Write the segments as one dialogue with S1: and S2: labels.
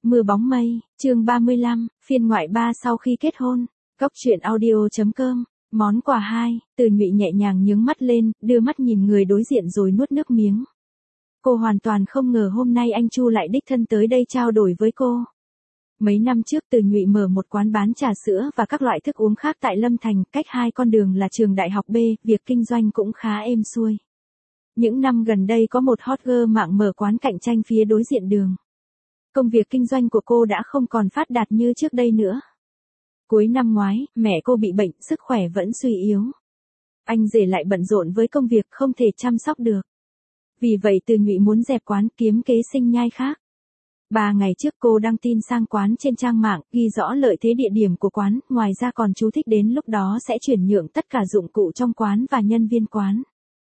S1: Mưa bóng mây, chương 35, phiên ngoại 3 sau khi kết hôn. Góc truyện audio.com. Món quà 2, Từ Nhụy nhẹ nhàng nhướng mắt lên, đưa mắt nhìn người đối diện rồi nuốt nước miếng. Cô hoàn toàn không ngờ hôm nay anh Chu lại đích thân tới đây trao đổi với cô. Mấy năm trước Từ Nhụy mở một quán bán trà sữa và các loại thức uống khác tại Lâm Thành, cách 2 con đường là trường đại học B, việc kinh doanh cũng khá êm xuôi. Những năm gần đây có một hot girl mạng mở quán cạnh tranh phía đối diện đường. Công việc kinh doanh của cô đã không còn phát đạt như trước đây nữa. Cuối năm ngoái, mẹ cô bị bệnh, sức khỏe vẫn suy yếu. Anh rể lại bận rộn với công việc không thể chăm sóc được. Vì vậy Từ Nhụy muốn dẹp quán kiếm kế sinh nhai khác. 3 ngày trước cô đăng tin sang quán trên trang mạng, ghi rõ lợi thế địa điểm của quán, ngoài ra còn chú thích đến lúc đó sẽ chuyển nhượng tất cả dụng cụ trong quán và nhân viên quán.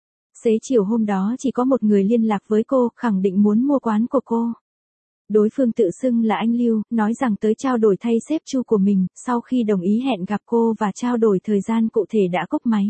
S1: Xế chiều hôm đó chỉ có một người liên lạc với cô, khẳng định muốn mua quán của cô. Đối phương tự xưng là anh Lưu, nói rằng tới trao đổi thay sếp Chu của mình, sau khi đồng ý hẹn gặp cô và trao đổi thời gian cụ thể đã cúp máy.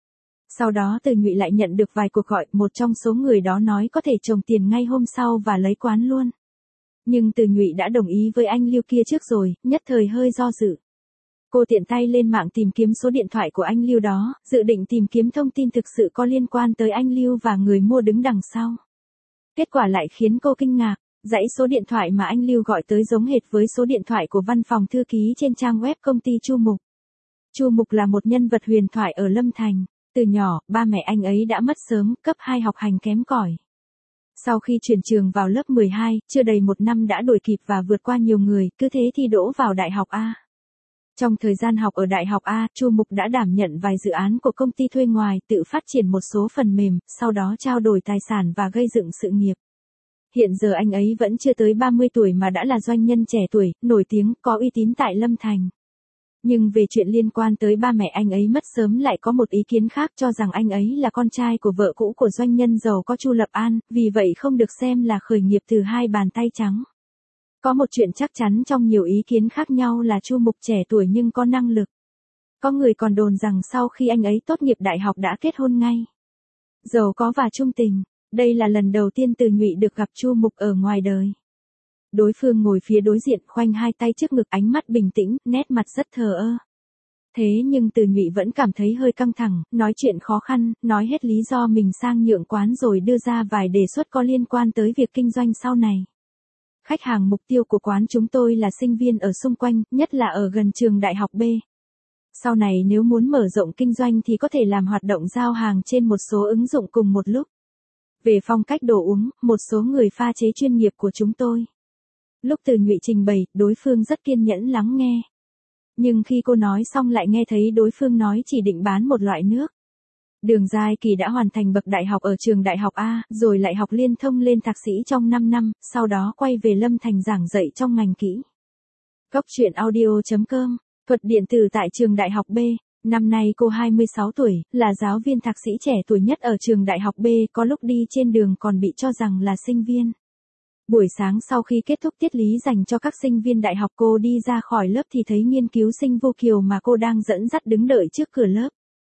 S1: Sau đó Từ Nhụy lại nhận được vài cuộc gọi, một trong số người đó nói có thể trồng tiền ngay hôm sau và lấy quán luôn. Nhưng Từ Nhụy đã đồng ý với anh Lưu kia trước rồi, nhất thời hơi do dự. Cô tiện tay lên mạng tìm kiếm số điện thoại của anh Lưu đó, dự định tìm kiếm thông tin thực sự có liên quan tới anh Lưu và người mua đứng đằng sau. Kết quả lại khiến cô kinh ngạc, dãy số điện thoại mà anh Lưu gọi tới giống hệt với số điện thoại của văn phòng thư ký trên trang web công ty Chu Mục. Chu Mục là một nhân vật huyền thoại ở Lâm Thành. Từ nhỏ, ba mẹ anh ấy đã mất sớm, cấp 2 học hành kém cỏi. Sau khi chuyển trường vào lớp 12, chưa đầy 1 năm đã đuổi kịp và vượt qua nhiều người, cứ thế thi đỗ vào Đại học A. Trong thời gian học ở Đại học A, Chu Mục đã đảm nhận vài dự án của công ty thuê ngoài, tự phát triển một số phần mềm, sau đó trao đổi tài sản và gây dựng sự nghiệp. Hiện giờ anh ấy vẫn chưa tới 30 tuổi mà đã là doanh nhân trẻ tuổi, nổi tiếng, có uy tín tại Lâm Thành. Nhưng về chuyện liên quan tới ba mẹ anh ấy mất sớm lại có một ý kiến khác, cho rằng anh ấy là con trai của vợ cũ của doanh nhân giàu có Chu Lập An, vì vậy không được xem là khởi nghiệp từ 2 bàn tay trắng. Có một chuyện chắc chắn trong nhiều ý kiến khác nhau là Chu Mục trẻ tuổi nhưng có năng lực. Có người còn đồn rằng sau khi anh ấy tốt nghiệp đại học đã kết hôn ngay. Giàu có và trung tình, đây là lần đầu tiên Từ Nhụy được gặp Chu Mục ở ngoài đời. Đối phương ngồi phía đối diện, khoanh 2 tay trước ngực, ánh mắt bình tĩnh, nét mặt rất thờ ơ. Thế nhưng Từ Nhụy vẫn cảm thấy hơi căng thẳng, nói chuyện khó khăn, nói hết lý do mình sang nhượng quán rồi đưa ra vài đề xuất có liên quan tới việc kinh doanh sau này. Khách hàng mục tiêu của quán chúng tôi là sinh viên ở xung quanh, nhất là ở gần trường đại học B. Sau này nếu muốn mở rộng kinh doanh thì có thể làm hoạt động giao hàng trên một số ứng dụng cùng một lúc. Về phong cách đồ uống, một số người pha chế chuyên nghiệp của chúng tôi. Lúc Từ Nhụy trình bày, đối phương rất kiên nhẫn lắng nghe. Nhưng khi cô nói xong lại nghe thấy đối phương nói chỉ định bán một loại nước. Đường Giai Kỳ đã hoàn thành bậc đại học ở trường đại học A, rồi lại học liên thông lên thạc sĩ trong 5 năm, sau đó quay về Lâm Thành giảng dạy trong ngành kỹ. Góc truyện audio.com, thuật điện tử tại trường đại học B. Năm nay cô 26 tuổi, là giáo viên thạc sĩ trẻ tuổi nhất ở trường đại học B, có lúc đi trên đường còn bị cho rằng là sinh viên. Buổi sáng sau khi kết thúc tiết lý dành cho các sinh viên đại học, cô đi ra khỏi lớp thì thấy nghiên cứu sinh Vô Kiều mà cô đang dẫn dắt đứng đợi trước cửa lớp.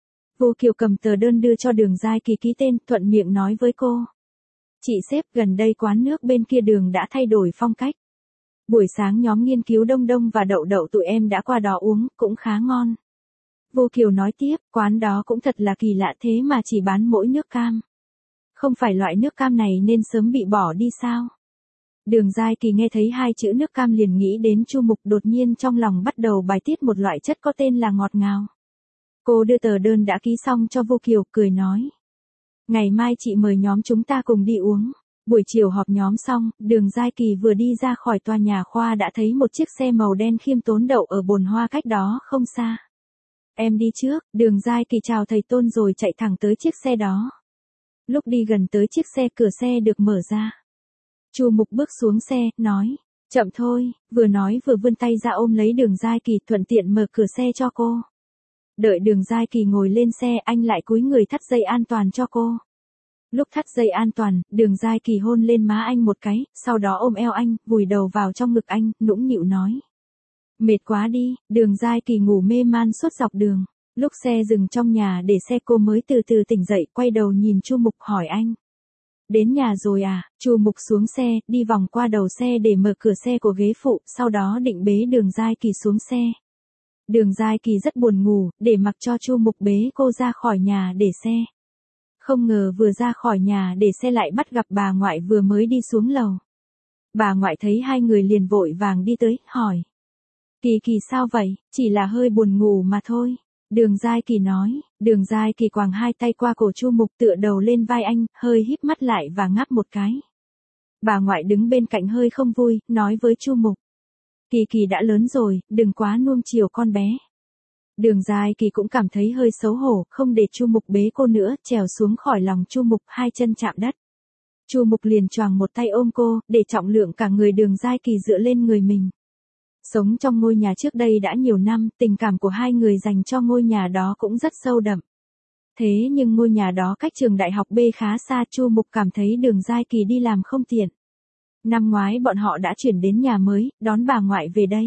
S1: Vô Kiều cầm tờ đơn đưa cho Đường Giai Kỳ ký tên, thuận miệng nói với cô. Chị sếp, gần đây quán nước bên kia đường đã thay đổi phong cách. Buổi sáng nhóm nghiên cứu Đông Đông và Đậu Đậu tụi em đã qua đó uống, cũng khá ngon. Vô Kiều nói tiếp, quán đó cũng thật là kỳ lạ, thế mà chỉ bán mỗi nước cam. Không phải loại nước cam này nên sớm bị bỏ đi sao? Đường Giai Kỳ nghe thấy 2 chữ nước cam liền nghĩ đến Chu Mục, đột nhiên trong lòng bắt đầu bài tiết một loại chất có tên là ngọt ngào. Cô đưa tờ đơn đã ký xong cho Vô Kiều, cười nói. Ngày mai chị mời nhóm chúng ta cùng đi uống. Buổi chiều họp nhóm xong, Đường Giai Kỳ vừa đi ra khỏi tòa nhà khoa đã thấy một chiếc xe màu đen khiêm tốn đậu ở bồn hoa cách đó không xa. Em đi trước, Đường Giai Kỳ chào thầy Tôn rồi chạy thẳng tới chiếc xe đó. Lúc đi gần tới chiếc xe, cửa xe được mở ra. Chu Mục bước xuống xe, nói, chậm thôi, vừa nói vừa vươn tay ra ôm lấy Đường Giai Kỳ, thuận tiện mở cửa xe cho cô. Đợi Đường Giai Kỳ ngồi lên xe, anh lại cúi người thắt dây an toàn cho cô. Lúc thắt dây an toàn, Đường Giai Kỳ hôn lên má anh một cái, sau đó ôm eo anh, vùi đầu vào trong ngực anh, nũng nịu nói. Mệt quá đi. Đường Giai Kỳ ngủ mê man suốt dọc đường. Lúc xe dừng trong nhà để xe cô mới từ từ tỉnh dậy, quay đầu nhìn Chu Mục hỏi anh. Đến nhà rồi à? Chu Mục xuống xe, đi vòng qua đầu xe để mở cửa xe của ghế phụ, sau đó định bế Đường Giai Kỳ xuống xe. Đường Giai Kỳ rất buồn ngủ, để mặc cho Chu Mục bế cô ra khỏi nhà để xe. Không ngờ vừa ra khỏi nhà để xe lại bắt gặp bà ngoại vừa mới đi xuống lầu. Bà ngoại thấy hai người liền vội vàng đi tới, hỏi. Kỳ Kỳ sao vậy? Chỉ là hơi buồn ngủ mà thôi. Đường Giai Kỳ nói. Đường Giai Kỳ quàng hai tay qua cổ Chu Mục, tựa đầu lên vai anh, hơi híp mắt lại và ngáp một cái. Bà ngoại đứng bên cạnh hơi không vui, nói với Chu Mục. Kỳ Kỳ đã lớn rồi, đừng quá nuông chiều con bé. Đường Giai Kỳ cũng cảm thấy hơi xấu hổ, không để Chu Mục bế cô nữa, trèo xuống khỏi lòng Chu Mục, hai chân chạm đất. Chu Mục liền choàng một tay ôm cô, để trọng lượng cả người Đường Giai Kỳ dựa lên người mình. Sống trong ngôi nhà trước đây đã nhiều năm, tình cảm của hai người dành cho ngôi nhà đó cũng rất sâu đậm. Thế nhưng ngôi nhà đó cách trường đại học B khá xa, Chu Mục cảm thấy Đường Giai Kỳ đi làm không tiện. Năm ngoái bọn họ đã chuyển đến nhà mới, đón bà ngoại về đây.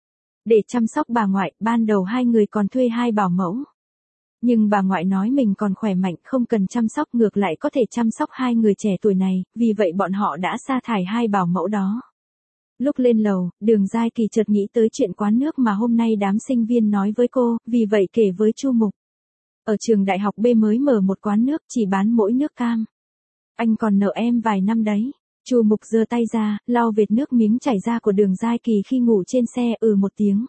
S1: Để chăm sóc bà ngoại, ban đầu hai người còn thuê hai bảo mẫu. Nhưng bà ngoại nói mình còn khỏe mạnh, không cần chăm sóc, ngược lại có thể chăm sóc hai người trẻ tuổi này, vì vậy bọn họ đã sa thải hai bảo mẫu đó. Lúc lên lầu, Đường Giai Kỳ chợt nghĩ tới chuyện quán nước mà hôm nay đám sinh viên nói với cô, vì vậy kể với Chu Mục. Ở trường đại học B mới mở một quán nước, chỉ bán mỗi nước cam. Anh còn nợ em vài năm đấy. Chu Mục giơ tay ra, lau vệt nước miếng chảy ra của Đường Giai Kỳ khi ngủ trên xe, một tiếng.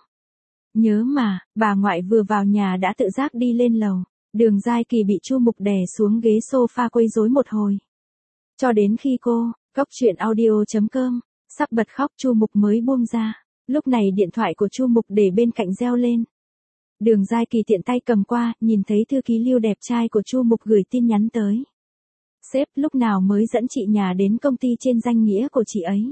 S1: Nhớ mà, bà ngoại vừa vào nhà đã tự giác đi lên lầu. Đường Giai Kỳ bị Chu Mục đè xuống ghế sofa quấy rối một hồi. Cho đến khi cô, coctruyện.audio.com, sắp bật khóc, Chu Mục mới buông ra. Lúc này điện thoại của Chu Mục để bên cạnh reo lên. Đường Giai Kỳ tiện tay cầm qua, nhìn thấy thư ký Lưu đẹp trai của Chu Mục gửi tin nhắn tới. Sếp lúc nào mới dẫn chị nhà đến công ty trên danh nghĩa của chị ấy.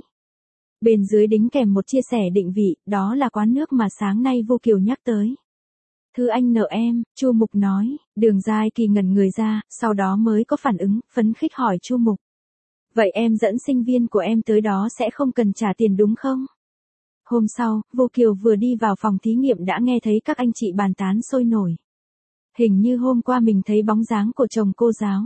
S1: Bên dưới đính kèm một chia sẻ định vị, đó là quán nước mà sáng nay Vô Kiều nhắc tới. Thư anh nợ em, Chu Mục nói. Đường Giai Kỳ ngẩn người ra, sau đó mới có phản ứng, phấn khích hỏi Chu Mục. Vậy em dẫn sinh viên của em tới đó sẽ không cần trả tiền đúng không? Hôm sau, Vô Kiều vừa đi vào phòng thí nghiệm đã nghe thấy các anh chị bàn tán sôi nổi. Hình như hôm qua mình thấy bóng dáng của chồng cô giáo.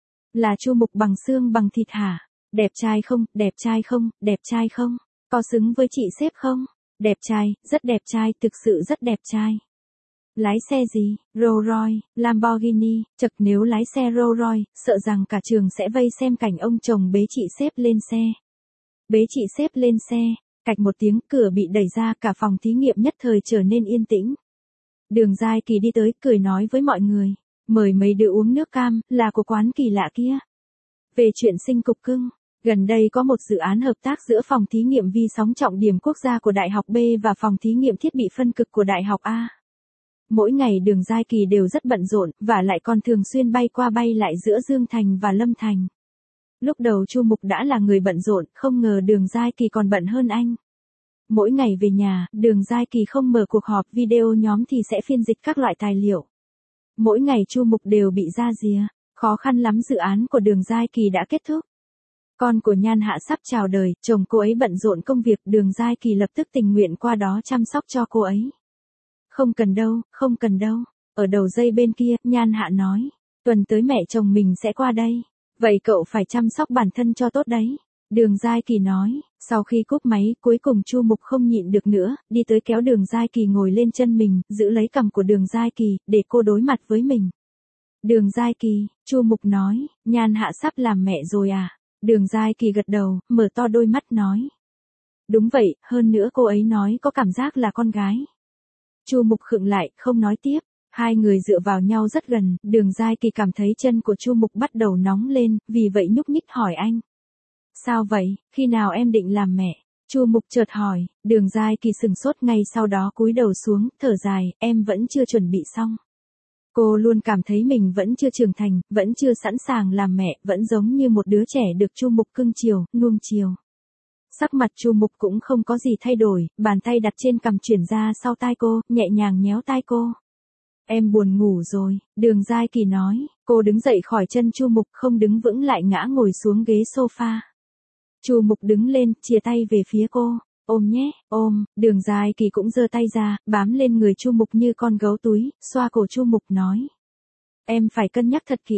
S1: Là Chu Mục bằng xương bằng thịt hả? Đẹp trai không, đẹp trai không, đẹp trai không? Có xứng với chị sếp không? Đẹp trai, rất đẹp trai, thực sự rất đẹp trai. Lái xe gì? Rolls Royce, Lamborghini, chật nếu lái xe Rolls Royce, sợ rằng cả trường sẽ vây xem cảnh ông chồng bế chị sếp lên xe. Bế chị sếp lên xe, cạch một tiếng, cửa bị đẩy ra, cả phòng thí nghiệm nhất thời trở nên yên tĩnh. Đường Giai Kỳ đi tới, cười nói với mọi người. Mời mấy đứa uống nước cam, là của quán kỳ lạ kia. Về chuyện sinh cục cưng, gần đây có một dự án hợp tác giữa phòng thí nghiệm vi sóng trọng điểm quốc gia của Đại học B và phòng thí nghiệm thiết bị phân cực của Đại học A. Mỗi ngày Đường Giai Kỳ đều rất bận rộn, và lại còn thường xuyên bay qua bay lại giữa Dương Thành và Lâm Thành. Lúc đầu Chu Mục đã là người bận rộn, không ngờ Đường Giai Kỳ còn bận hơn anh. Mỗi ngày về nhà, Đường Giai Kỳ không mở cuộc họp video nhóm thì sẽ phiên dịch các loại tài liệu. Mỗi ngày Chu Mục đều bị ra rìa, khó khăn lắm dự án của Đường Giai Kỳ đã kết thúc. Con của Nhan Hạ sắp chào đời, chồng cô ấy bận rộn công việc, Đường Giai Kỳ lập tức tình nguyện qua đó chăm sóc cho cô ấy. Không cần đâu, không cần đâu. Ở đầu dây bên kia, Nhan Hạ nói, tuần tới mẹ chồng mình sẽ qua đây. Vậy cậu phải chăm sóc bản thân cho tốt đấy. Đường Giai Kỳ nói, sau khi cúp máy, cuối cùng Chu Mục không nhịn được nữa, đi tới kéo Đường Giai Kỳ ngồi lên chân mình, giữ lấy cằm của Đường Giai Kỳ, để cô đối mặt với mình. Đường Giai Kỳ, Chu Mục nói, Nhan Hạ sắp làm mẹ rồi à? Đường Giai Kỳ gật đầu, mở to đôi mắt nói. Đúng vậy, hơn nữa cô ấy nói có cảm giác là con gái. Chu Mục khựng lại, không nói tiếp. Hai người dựa vào nhau rất gần, Đường Giai Kỳ cảm thấy chân của Chu Mục bắt đầu nóng lên, vì vậy nhúc nhích hỏi anh. Sao vậy, khi nào em định làm mẹ? Chu Mục chợt hỏi, Đường Giai Kỳ sừng sốt, ngay sau đó cúi đầu xuống, thở dài, em vẫn chưa chuẩn bị xong. Cô luôn cảm thấy mình vẫn chưa trưởng thành, vẫn chưa sẵn sàng làm mẹ, vẫn giống như một đứa trẻ được Chu Mục cưng chiều, nuông chiều. Sắc mặt Chu Mục cũng không có gì thay đổi, bàn tay đặt trên cằm chuyển ra sau tai cô, nhẹ nhàng nhéo tai cô. Em buồn ngủ rồi, Đường Giai Kỳ nói, cô đứng dậy khỏi chân Chu Mục, không đứng vững lại ngã ngồi xuống ghế sofa. Chu Mục đứng lên, chìa tay về phía cô, ôm nhé, ôm. Đường Giai Kỳ cũng giơ tay ra, bám lên người Chu Mục như con gấu túi, xoa cổ Chu Mục nói. Em phải cân nhắc thật kỹ.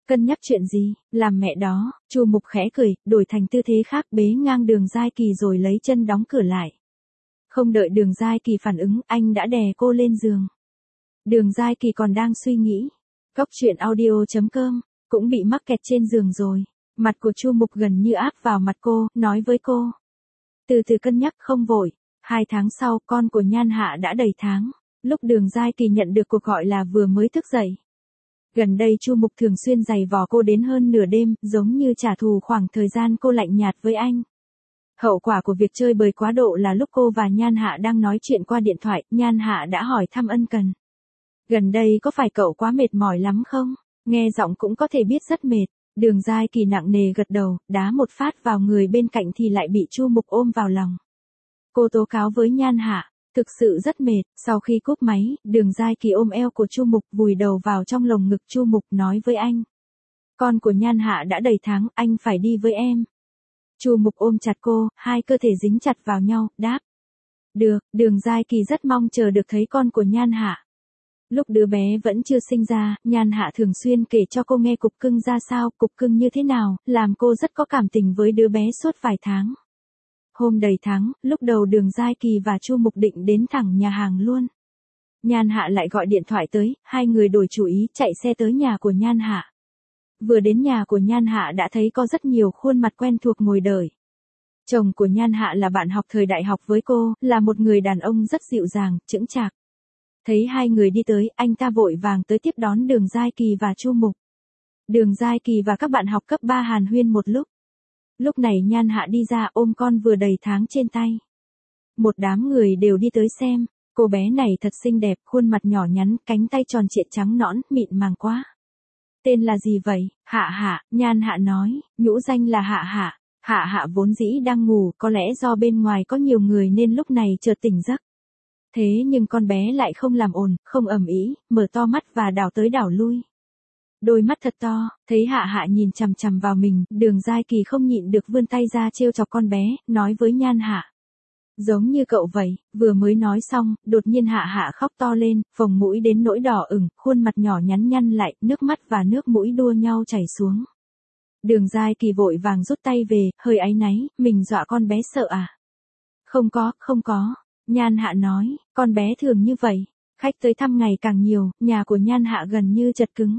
S1: Cân nhắc chuyện gì, làm mẹ đó, Chu Mục khẽ cười, đổi thành tư thế khác bế ngang Đường Giai Kỳ rồi lấy chân đóng cửa lại. Không đợi Đường Giai Kỳ phản ứng, anh đã đè cô lên giường. Đường Giai Kỳ còn đang suy nghĩ. Cóc truyện audio.com, cũng bị mắc kẹt trên giường rồi. Mặt của Chu Mục gần như áp vào mặt cô, nói với cô. Từ từ cân nhắc không vội. 2 tháng sau, con của Nhan Hạ đã đầy tháng. Lúc Đường Giai Kỳ nhận được cuộc gọi là vừa mới thức dậy. Gần đây Chu Mục thường xuyên giày vò cô đến hơn nửa đêm, giống như trả thù khoảng thời gian cô lạnh nhạt với anh. Hậu quả của việc chơi bời quá độ là lúc cô và Nhan Hạ đang nói chuyện qua điện thoại, Nhan Hạ đã hỏi thăm ân cần. Gần đây có phải cậu quá mệt mỏi lắm không? Nghe giọng cũng có thể biết rất mệt. Đường Giai Kỳ nặng nề gật đầu, đá một phát vào người bên cạnh thì lại bị Chu Mục ôm vào lòng. Cô tố cáo với Nhan Hạ, thực sự rất mệt. Sau khi cúp máy, Đường Giai Kỳ ôm eo của Chu Mục, vùi đầu vào trong lồng ngực Chu Mục, nói với anh. Con của Nhan Hạ đã đầy tháng, anh phải đi với em. Chu Mục ôm chặt cô, hai cơ thể dính chặt vào nhau, đáp. Được, Đường Giai Kỳ rất mong chờ được thấy con của Nhan Hạ. Lúc đứa bé vẫn chưa sinh ra, Nhan Hạ thường xuyên kể cho cô nghe cục cưng ra sao, cục cưng như thế nào, làm cô rất có cảm tình với đứa bé suốt vài tháng. Hôm đầy tháng, lúc đầu Đường Giai Kỳ và Chu Mục định đến thẳng nhà hàng luôn. Nhan Hạ lại gọi điện thoại tới, hai người đổi chủ ý, chạy xe tới nhà của Nhan Hạ. Vừa đến nhà của Nhan Hạ đã thấy có rất nhiều khuôn mặt quen thuộc ngồi đợi. Chồng của Nhan Hạ là bạn học thời đại học với cô, là một người đàn ông rất dịu dàng, chững chạc. Thấy hai người đi tới, anh ta vội vàng tới tiếp đón Đường Giai Kỳ và Chu Mục. Đường Giai Kỳ và các bạn học cấp 3 hàn huyên một lúc. Lúc này Nhan Hạ đi ra ôm con vừa đầy tháng trên tay. Một đám người đều đi tới xem, cô bé này thật xinh đẹp, khuôn mặt nhỏ nhắn, cánh tay tròn trịa trắng nõn, mịn màng quá. Tên là gì vậy? Hạ Hạ, Nhan Hạ nói, nhũ danh là Hạ Hạ. Hạ Hạ vốn dĩ đang ngủ, có lẽ do bên ngoài có nhiều người nên lúc này chợt tỉnh giấc. Thế nhưng con bé lại không làm ồn, không ầm ĩ, mở to mắt và đảo tới đảo lui. Đôi mắt thật to, thấy Hạ Hạ nhìn chằm chằm vào mình, Đường Giai Kỳ không nhịn được vươn tay ra trêu chọc con bé, nói với Nhan Hạ. Giống như cậu vậy, vừa mới nói xong, đột nhiên Hạ Hạ khóc to lên, phồng mũi đến nỗi đỏ ửng, khuôn mặt nhỏ nhắn nhăn lại, nước mắt và nước mũi đua nhau chảy xuống. Đường Giai Kỳ vội vàng rút tay về, hơi áy náy, mình dọa con bé sợ à? Không có. Nhan Hạ nói, con bé thường như vậy. Khách tới thăm ngày càng nhiều, nhà của Nhan Hạ gần như chật cứng.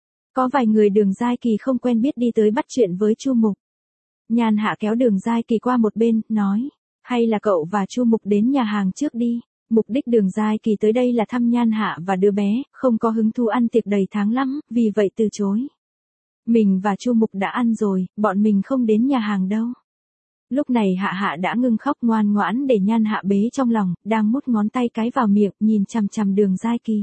S1: Có vài người Đường Giai Kỳ không quen biết đi tới bắt chuyện với Chu Mục. Nhan Hạ kéo Đường Giai Kỳ qua một bên, nói, hay là cậu và Chu Mục đến nhà hàng trước đi. Mục đích Đường Giai Kỳ tới đây là thăm Nhan Hạ và đứa bé, không có hứng thú ăn tiệc đầy tháng lắm, vì vậy từ chối. Mình và Chu Mục đã ăn rồi, bọn mình không đến nhà hàng đâu. Lúc này Hạ Hạ đã ngưng khóc ngoan ngoãn để Nhan Hạ bế trong lòng, đang mút ngón tay cái vào miệng, nhìn chằm chằm Đường Giai Kỳ.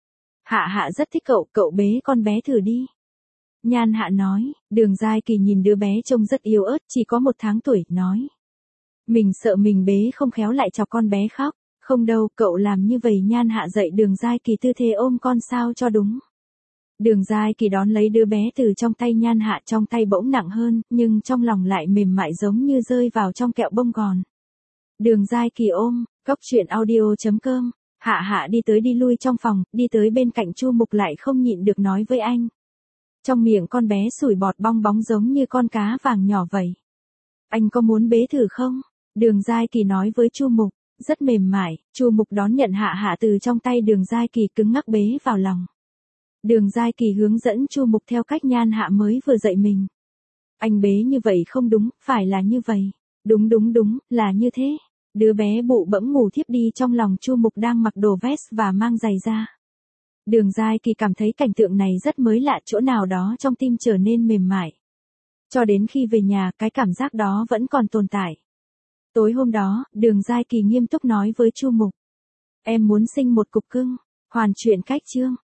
S1: Hạ Hạ rất thích cậu bế con bé thử đi. Nhan Hạ nói, Đường Giai Kỳ nhìn đứa bé trông rất yếu ớt, chỉ có 1 tháng tuổi, nói. Mình sợ mình bế không khéo lại chọc con bé khóc. Không đâu, cậu làm như vậy. Nhan Hạ dạy Đường Giai Kỳ tư thế ôm con sao cho đúng. Đường Giai Kỳ đón lấy đứa bé từ trong tay Nhan Hạ, trong tay bỗng nặng hơn, nhưng trong lòng lại mềm mại giống như rơi vào trong kẹo bông gòn. Đường Giai Kỳ ôm, cóc truyện audio.com, Hạ Hạ đi tới đi lui trong phòng, đi tới bên cạnh Chu Mục lại không nhịn được nói với anh. Trong miệng con bé sủi bọt bong bóng giống như con cá vàng nhỏ vậy. Anh có muốn bế thử không? Đường Giai Kỳ nói với Chu Mục, rất mềm mại. Chu Mục đón nhận Hạ Hạ từ trong tay Đường Giai Kỳ, cứng ngắc bế vào lòng. Đường Giai Kỳ hướng dẫn Chu Mục theo cách Nhan Hạ mới vừa dạy mình. Anh bế như vậy không đúng, phải là như vậy. Đúng, là như thế. Đứa bé bụ bẫm ngủ thiếp đi trong lòng Chu Mục đang mặc đồ vest và mang giày da. Đường Giai Kỳ cảm thấy cảnh tượng này rất mới lạ, chỗ nào đó trong tim trở nên mềm mại. Cho đến khi về nhà, cái cảm giác đó vẫn còn tồn tại. Tối hôm đó, Đường Giai Kỳ nghiêm túc nói với Chu Mục. Em muốn sinh một cục cưng. Hoàn truyện cách chương.